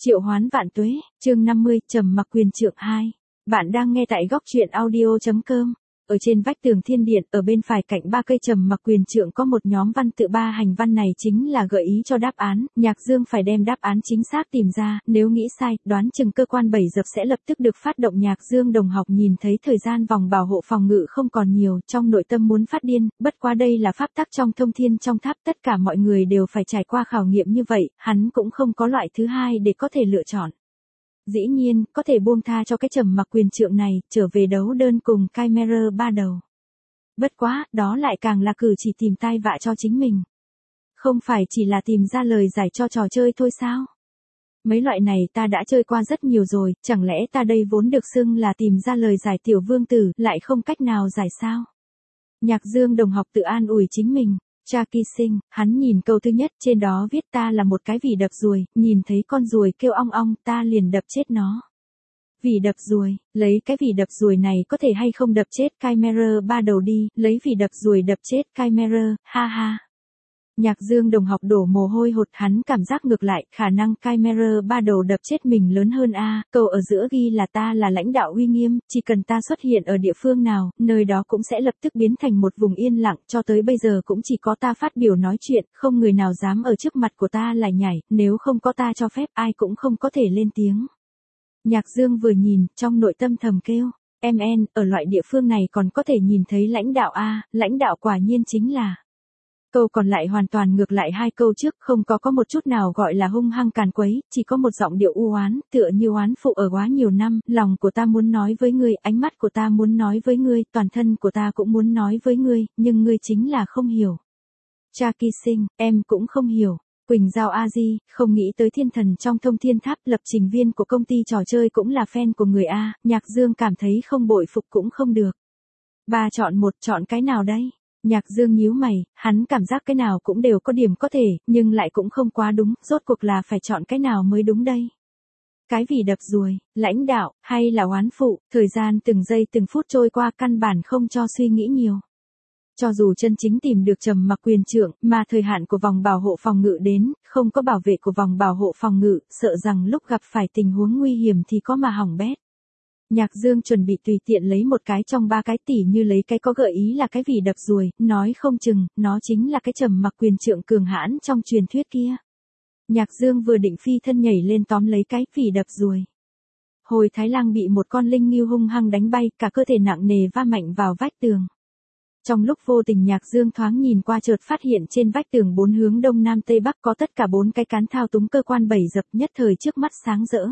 Triệu hoán vạn tuế, chương 50, trầm mặc quyền trượng 2. Bạn đang nghe tại góc truyện audio.com. Ở trên vách tường thiên điện, ở bên phải cạnh ba cây trầm mặc quyền trượng có một nhóm văn tự ba hành văn này chính là gợi ý cho đáp án, Nhạc Dương phải đem đáp án chính xác tìm ra, nếu nghĩ sai, đoán chừng cơ quan bẫy dập sẽ lập tức được phát động. Nhạc Dương đồng học nhìn thấy thời gian vòng bảo hộ phòng ngự không còn nhiều, trong nội tâm muốn phát điên, bất quá đây là pháp tắc trong thông thiên trong tháp, tất cả mọi người đều phải trải qua khảo nghiệm như vậy, hắn cũng không có loại thứ hai để có thể lựa chọn. Dĩ nhiên, có thể buông tha cho cái trầm mặc quyền trượng này, trở về đấu đơn cùng Chimera ba đầu. Bất quá, đó lại càng là cử chỉ tìm tai vạ cho chính mình. Không phải chỉ là tìm ra lời giải cho trò chơi thôi sao? Mấy loại này ta đã chơi qua rất nhiều rồi, chẳng lẽ ta đây vốn được xưng là tìm ra lời giải tiểu vương tử, lại không cách nào giải sao? Nhạc Dương đồng học tự an ủi chính mình. Cha kỳ sinh, hắn nhìn câu thứ nhất, trên đó viết ta là một cái vỉ đập ruồi, nhìn thấy con ruồi kêu ong ong, ta liền đập chết nó. Vỉ đập ruồi, lấy cái vỉ đập ruồi này có thể hay không đập chết Chimera ba đầu đi, lấy vỉ đập ruồi đập chết Chimera, ha ha. Nhạc Dương đồng học đổ mồ hôi hột, hắn cảm giác ngược lại, khả năng Chimera ba đầu đập chết mình lớn hơn a. Câu ở giữa ghi là ta là lãnh đạo uy nghiêm, chỉ cần ta xuất hiện ở địa phương nào, nơi đó cũng sẽ lập tức biến thành một vùng yên lặng, cho tới bây giờ cũng chỉ có ta phát biểu nói chuyện, không người nào dám ở trước mặt của ta lại nhảy, nếu không có ta cho phép ai cũng không có thể lên tiếng. Nhạc Dương vừa nhìn, trong nội tâm thầm kêu, MN, ở loại địa phương này còn có thể nhìn thấy lãnh đạo a, lãnh đạo quả nhiên chính là. Câu còn lại hoàn toàn ngược lại hai câu trước, không có một chút nào gọi là hung hăng càn quấy, chỉ có một giọng điệu u oán, tựa như oán phụ ở quá nhiều năm, lòng của ta muốn nói với ngươi, ánh mắt của ta muốn nói với ngươi, toàn thân của ta cũng muốn nói với ngươi, nhưng ngươi chính là không hiểu. Cha kỳ sinh, em cũng không hiểu. Quỳnh Giao A Di, không nghĩ tới thiên thần trong thông thiên tháp, lập trình viên của công ty trò chơi cũng là fan của người A, Nhạc Dương cảm thấy không bội phục cũng không được. Ba chọn một, chọn cái nào đây? Nhạc Dương nhíu mày, hắn cảm giác cái nào cũng đều có điểm có thể, nhưng lại cũng không quá đúng, rốt cuộc là phải chọn cái nào mới đúng đây. Cái vỉ đập ruồi, lãnh đạo, hay là oán phụ, thời gian từng giây từng phút trôi qua căn bản không cho suy nghĩ nhiều. Cho dù chân chính tìm được trầm mặc quyền trượng, mà thời hạn của vòng bảo hộ phòng ngự đến, không có bảo vệ của vòng bảo hộ phòng ngự, sợ rằng lúc gặp phải tình huống nguy hiểm thì có mà hỏng bét. Nhạc Dương chuẩn bị tùy tiện lấy một cái trong ba cái, tỉ như lấy cái có gợi ý là cái vỉ đập ruồi, nói không chừng, nó chính là cái trầm mặc quyền trượng cường hãn trong truyền thuyết kia. Nhạc Dương vừa định phi thân nhảy lên tóm lấy cái vỉ đập ruồi. Hồi Thái Lang bị một con linh ngưu hung hăng đánh bay, cả cơ thể nặng nề va mạnh vào vách tường. Trong lúc vô tình Nhạc Dương thoáng nhìn qua chợt phát hiện trên vách tường bốn hướng đông nam tây bắc có tất cả bốn cái cán thao túng cơ quan bẫy dập, nhất thời trước mắt sáng rỡ.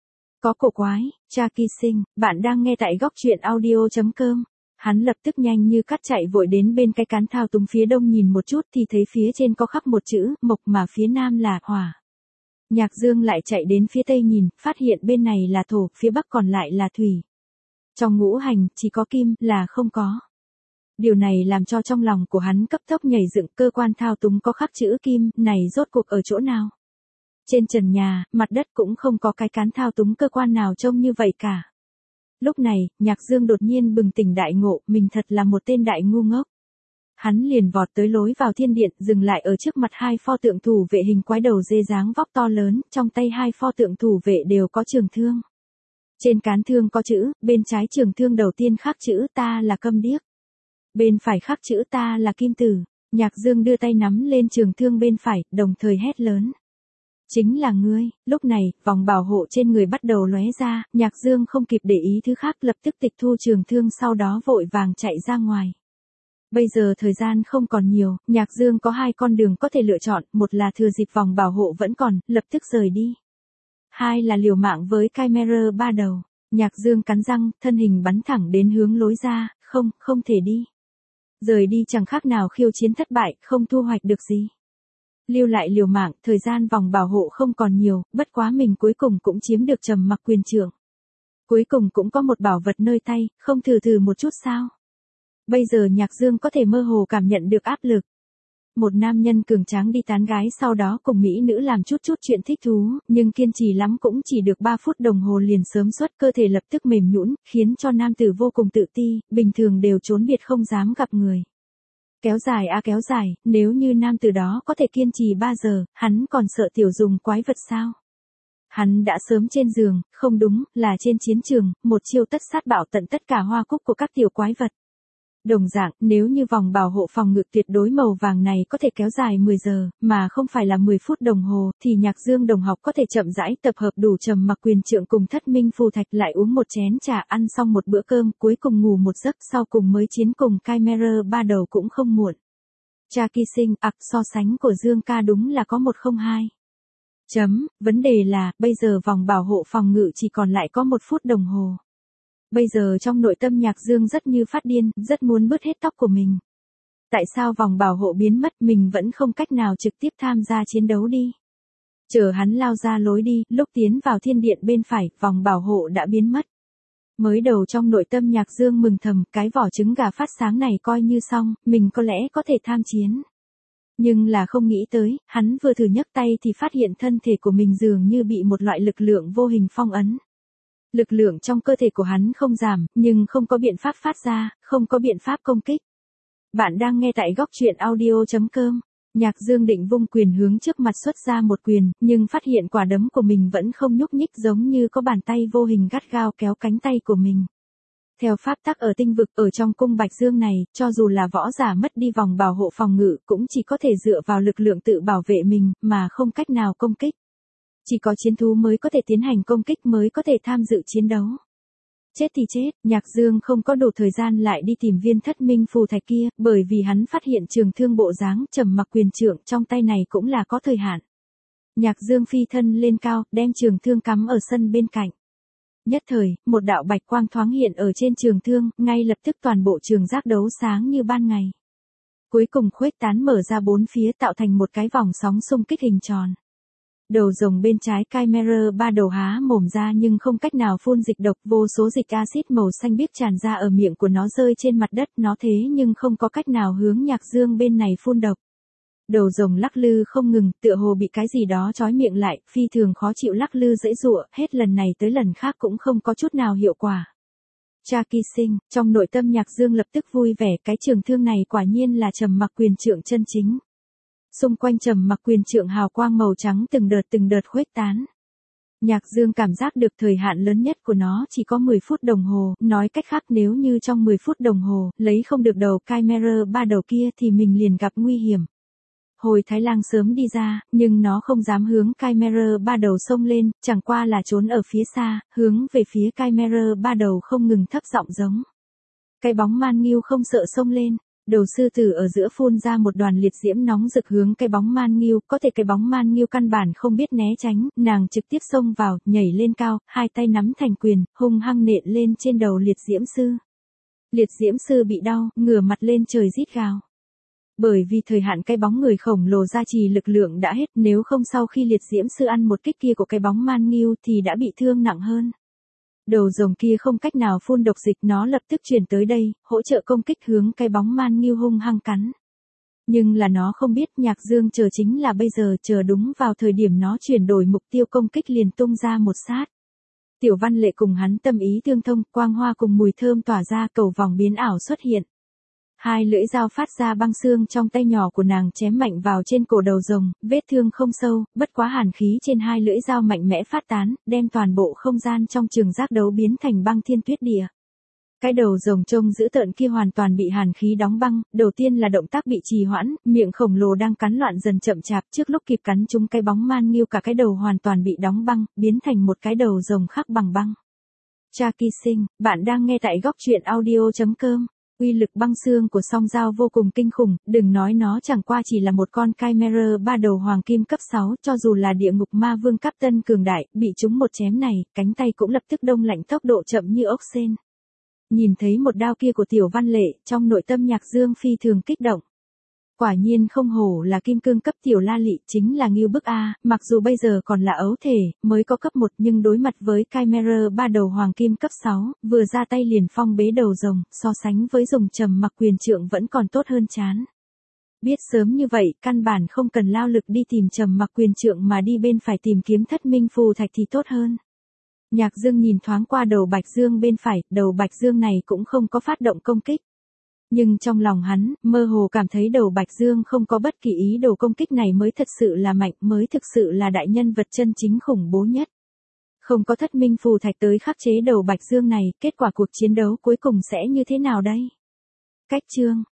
Có cổ quái, cha kỳ sinh, bạn đang nghe tại góc truyện audio.com. Hắn lập tức nhanh như cắt chạy vội đến bên cái cán thao túng phía đông nhìn một chút thì thấy phía trên có khắc một chữ mộc mà phía nam là hỏa. Nhạc Dương lại chạy đến phía tây nhìn, phát hiện bên này là thổ, phía bắc còn lại là thủy. Trong ngũ hành, chỉ có kim là không có. Điều này làm cho trong lòng của hắn cấp tốc nhảy dựng, cơ quan thao túng có khắc chữ kim, này rốt cuộc ở chỗ nào? Trên trần nhà, mặt đất cũng không có cái cán thao túng cơ quan nào trông như vậy cả. Lúc này, Nhạc Dương đột nhiên bừng tỉnh đại ngộ, mình thật là một tên đại ngu ngốc. Hắn liền vọt tới lối vào thiên điện, dừng lại ở trước mặt hai pho tượng thủ vệ hình quái đầu dê dáng vóc to lớn, trong tay hai pho tượng thủ vệ đều có trường thương. Trên cán thương có chữ, bên trái trường thương đầu tiên khắc chữ ta là Câm Điếc. Bên phải khắc chữ ta là Kim Tử. Nhạc Dương đưa tay nắm lên trường thương bên phải, đồng thời hét lớn. Chính là ngươi. Lúc này, vòng bảo hộ trên người bắt đầu lóe ra, Nhạc Dương không kịp để ý thứ khác, lập tức tịch thu trường thương, sau đó vội vàng chạy ra ngoài. Bây giờ thời gian không còn nhiều, Nhạc Dương có hai con đường có thể lựa chọn, một là thừa dịp vòng bảo hộ vẫn còn, lập tức rời đi. Hai là liều mạng với Chimera ba đầu. Nhạc Dương cắn răng, thân hình bắn thẳng đến hướng lối ra, không thể đi. Rời đi chẳng khác nào khiêu chiến thất bại, không thu hoạch được gì. Lưu lại liều mạng, thời gian vòng bảo hộ không còn nhiều, bất quá mình cuối cùng cũng chiếm được trầm mặc quyền trượng. Cuối cùng cũng có một bảo vật nơi tay, không thử một chút sao? Bây giờ Nhạc Dương có thể mơ hồ cảm nhận được áp lực. Một nam nhân cường tráng đi tán gái, sau đó cùng mỹ nữ làm chút chuyện thích thú, nhưng kiên trì lắm cũng chỉ được 3 phút đồng hồ liền sớm xuất, cơ thể lập tức mềm nhũn, khiến cho nam tử vô cùng tự ti, bình thường đều trốn biệt không dám gặp người. Kéo dài, nếu như nam tử đó có thể kiên trì 3 giờ, hắn còn sợ tiểu dùng quái vật sao? Hắn đã sớm trên giường, không đúng, là trên chiến trường, một chiêu tất sát bạo tận tất cả hoa cúc của các tiểu quái vật. Đồng dạng, nếu như vòng bảo hộ phòng ngự tuyệt đối màu vàng này có thể kéo dài 10 giờ, mà không phải là 10 phút đồng hồ, thì Nhạc Dương đồng học có thể chậm rãi tập hợp đủ Trầm Mặc Quyền Trượng cùng Thất Minh Phù Thạch, lại uống một chén trà, ăn xong một bữa cơm, cuối cùng ngủ một giấc, sau cùng mới chiến cùng Chimera ba đầu cũng không muộn. Cha Kỳ Sinh, so sánh của Dương ca đúng là có 102. Vấn đề là, bây giờ vòng bảo hộ phòng ngự chỉ còn lại có 1 phút đồng hồ. Bây giờ trong nội tâm Nhạc Dương rất như phát điên, rất muốn bứt hết tóc của mình. Tại sao vòng bảo hộ biến mất, mình vẫn không cách nào trực tiếp tham gia chiến đấu đi? Chờ hắn lao ra lối đi, lúc tiến vào thiên điện bên phải, vòng bảo hộ đã biến mất. Mới đầu trong nội tâm Nhạc Dương mừng thầm, cái vỏ trứng gà phát sáng này coi như xong, mình có lẽ có thể tham chiến. Nhưng là không nghĩ tới, hắn vừa thử nhấc tay thì phát hiện thân thể của mình dường như bị một loại lực lượng vô hình phong ấn. Lực lượng trong cơ thể của hắn không giảm, nhưng không có biện pháp phát ra, không có biện pháp công kích. Bạn đang nghe tại góc truyện audio.com. Nhạc Dương định vung quyền hướng trước mặt xuất ra một quyền, nhưng phát hiện quả đấm của mình vẫn không nhúc nhích, giống như có bàn tay vô hình gắt gao kéo cánh tay của mình. Theo pháp tắc ở tinh vực, ở trong cung Bạch Dương này, cho dù là võ giả mất đi vòng bảo hộ phòng ngự, cũng chỉ có thể dựa vào lực lượng tự bảo vệ mình, mà không cách nào công kích. Chỉ có chiến thú mới có thể tiến hành công kích, mới có thể tham dự chiến đấu. Chết thì chết, Nhạc Dương không có đủ thời gian lại đi tìm viên Thất Minh Phù Thạch kia, bởi vì hắn phát hiện trường thương bộ dáng Trầm Mặc Quyền Trượng trong tay này cũng là có thời hạn. Nhạc Dương phi thân lên cao, đem trường thương cắm ở sân bên cạnh. Nhất thời, một đạo bạch quang thoáng hiện ở trên trường thương, ngay lập tức toàn bộ trường giác đấu sáng như ban ngày. Cuối cùng khuếch tán mở ra bốn phía, tạo thành một cái vòng sóng xung kích hình tròn. Đầu rồng bên trái Chimera ba đầu há mồm ra nhưng không cách nào phun dịch độc, vô số dịch axit màu xanh biếc tràn ra ở miệng của nó rơi trên mặt đất, nó thế nhưng không có cách nào hướng Nhạc Dương bên này phun độc. Đầu rồng lắc lư không ngừng, tựa hồ bị cái gì đó trói miệng lại, phi thường khó chịu lắc lư giãy giụa, hết lần này tới lần khác cũng không có chút nào hiệu quả. Cha Kỳ Sinh, trong nội tâm Nhạc Dương lập tức vui vẻ, cái trường thương này quả nhiên là Trầm Mặc Quyền Trượng chân chính. Xung quanh Trầm Mặc Quyền Trượng hào quang màu trắng từng đợt khuếch tán. Nhạc Dương cảm giác được thời hạn lớn nhất của nó chỉ có 10 phút đồng hồ, nói cách khác nếu như trong 10 phút đồng hồ, lấy không được đầu Chimera ba đầu kia thì mình liền gặp nguy hiểm. Hồi Thái Lang sớm đi ra, nhưng nó không dám hướng Chimera ba đầu xông lên, chẳng qua là trốn ở phía xa, hướng về phía Chimera ba đầu không ngừng thấp giọng giống. Cái bóng man nghiêu không sợ xông lên. Đầu sư tử ở giữa phun ra một đoàn liệt diễm nóng rực hướng cái bóng man nghiêu, có thể cái bóng man nghiêu căn bản không biết né tránh, nàng trực tiếp xông vào, nhảy lên cao, hai tay nắm thành quyền, hung hăng nện lên trên đầu liệt diễm sư. Liệt diễm sư bị đau, ngửa mặt lên trời rít gào. Bởi vì thời hạn cái bóng người khổng lồ gia trì lực lượng đã hết, nếu không sau khi liệt diễm sư ăn một kích kia của cái bóng man nghiêu thì đã bị thương nặng hơn. Đầu rồng kia không cách nào phun độc dịch, nó lập tức chuyển tới đây, hỗ trợ công kích hướng cái bóng man nghiêu hung hăng cắn. Nhưng là nó không biết Nhạc Dương chờ chính là bây giờ, chờ đúng vào thời điểm nó chuyển đổi mục tiêu công kích liền tung ra một sát. Tiểu Văn Lệ cùng hắn tâm ý tương thông, quang hoa cùng mùi thơm tỏa ra, cầu vòng biến ảo xuất hiện. Hai lưỡi dao phát ra băng xương trong tay nhỏ của nàng chém mạnh vào trên cổ đầu rồng, vết thương không sâu, bất quá hàn khí trên hai lưỡi dao mạnh mẽ phát tán, đem toàn bộ không gian trong trường giác đấu biến thành băng thiên tuyết địa. Cái đầu rồng trông dữ tợn kia hoàn toàn bị hàn khí đóng băng, đầu tiên là động tác bị trì hoãn, miệng khổng lồ đang cắn loạn dần chậm chạp, trước lúc kịp cắn trúng cái bóng man nghiêu cả cái đầu hoàn toàn bị đóng băng, biến thành một cái đầu rồng khắc bằng băng. Cha Kỳ Sinh, bạn đang nghe tại góc truyện audio.com. Uy lực băng xương của song dao vô cùng kinh khủng, đừng nói nó chẳng qua chỉ là một con Chimera ba đầu hoàng kim cấp 6, cho dù là địa ngục ma vương cấp tân cường đại, bị chúng một chém này, cánh tay cũng lập tức đông lạnh, tốc độ chậm như ốc sên. Nhìn thấy một đao kia của Tiểu Văn Lệ, trong nội tâm Nhạc Dương phi thường kích động. Quả nhiên không hổ là kim cương cấp Tiểu La Lị, chính là ngưu bức a, mặc dù bây giờ còn là ấu thể, mới có cấp 1 nhưng đối mặt với Chimera ba đầu hoàng kim cấp 6, vừa ra tay liền phong bế đầu rồng, so sánh với dùng Trầm Mặc Quyền Trượng vẫn còn tốt hơn chán. Biết sớm như vậy, căn bản không cần lao lực đi tìm Trầm Mặc Quyền Trượng mà đi bên phải tìm kiếm Thất Minh Phù Thạch thì tốt hơn. Nhạc Dương nhìn thoáng qua đầu Bạch Dương bên phải, đầu Bạch Dương này cũng không có phát động công kích. Nhưng trong lòng hắn, mơ hồ cảm thấy đầu Bạch Dương không có bất kỳ ý đồ công kích này mới thật sự là mạnh, mới thực sự là đại nhân vật chân chính khủng bố nhất. Không có thất minh phù thạch tới khắc chế đầu Bạch Dương này, kết quả cuộc chiến đấu cuối cùng sẽ như thế nào đây? Cách chương